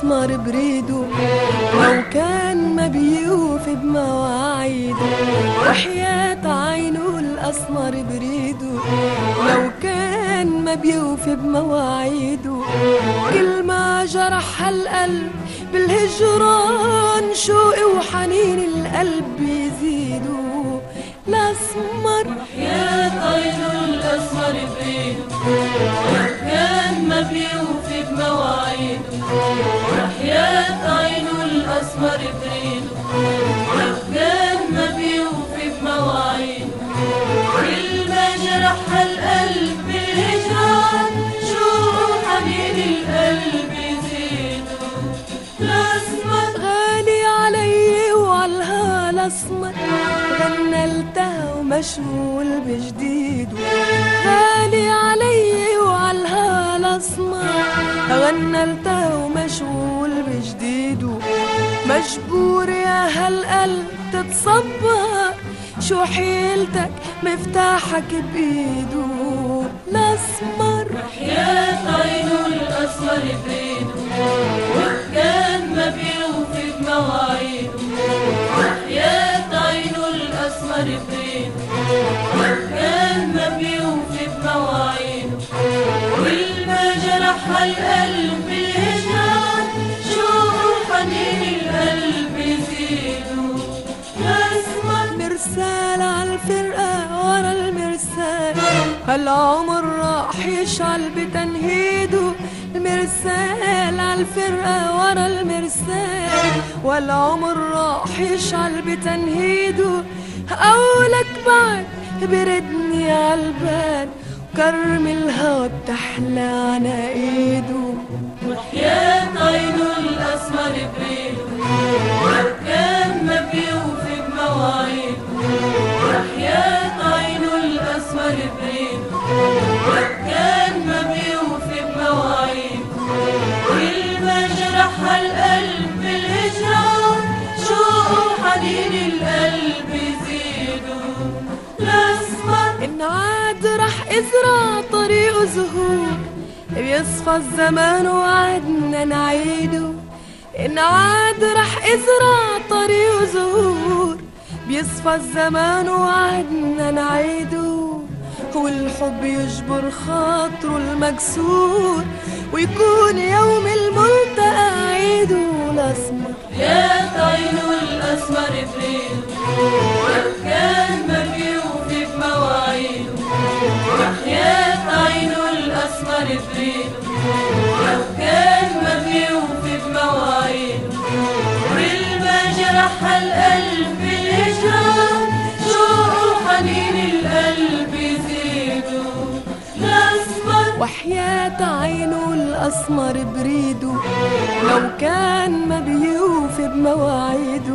الأسمر بريده لو كان ما بيوفي بمواعيده، وحياة عينه الأسمر بريده لو كان ما بيوفي بمواعيده، كل ما جرح القلب بالهجران شوقي وحنين القلب يزيدوا. الأسمر وحياة عينه الأسمر بريده لو كان ما بيوفي بمواعيده، وحياة عينه الأسمر بريده لو كان ما بيوفي بمواعيده، كل ما جرح القلب بالهجران شوق حنين القلب يزيدوا. الأسمر غالي علي وعالها الأسمر غنى التها ومشغول بجديده، غالي علي وعالها الأسمر غنى التها ومشغول بجديده، مجبور يا هالقلب تتصبر شو حيلتك مفتاحك بإيده. الأسمر وحياة عينه الأسمر بريده وكان ما بيوفي بمواعيده، وحياة عينه الأسمر بريده وكان ما بيوفي بمواعيده، كل ما جرح القلب بالهجران شوق حنين القلب يزيدوا. الأسمر مرسال عالفرقة ورا المرسال هالعمر راح يشعل بتنهيده، المرسال عالفرقة ورا المرسال والعمر راح يشعل بتنهيده، قولك بعد بردني عالبال وكرم الهوى بتحلى عنايده. وحياة عينه الأسمر بريده لو كان ما بيوفي بمواعيده، وحياة عينه الأسمر بريده لو كان ما بيوفي بمواعيده، كل ما جرح القلب بالهجران شوق حنين القلب يزيدوا. الأسمر إن عاد رح إزرع طريقه زهور بيصفى الزمان وعدنا نعيده، إن عاد رح إزرع طريقه زهور بيصفى الزمان وعدنا نعيده، والحب يجبر خاطره المكسور ويكون يوم الملتقى عيده. الأسمر وحياة عينه الأسمر بريده لو كان ما بيوفي بمواعيده، وحياة عينه الأسمر بريده لو كان ما بيوفي بمواعيده، كل ما جرح القلب بالهجران شوق حنين القلب يزيدوا. الأسمر وحياة عينه الأسمر بريده لو كان ما بيوفي بمواعيده،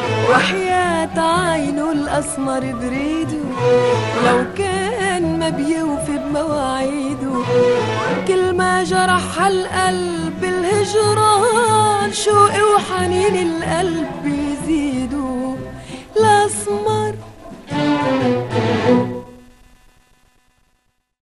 وحياة عينه الأسمر بريده لو كان ما بيوفي بمواعيده، كل ما جرح القلب الهجران شوقي وحنين القلب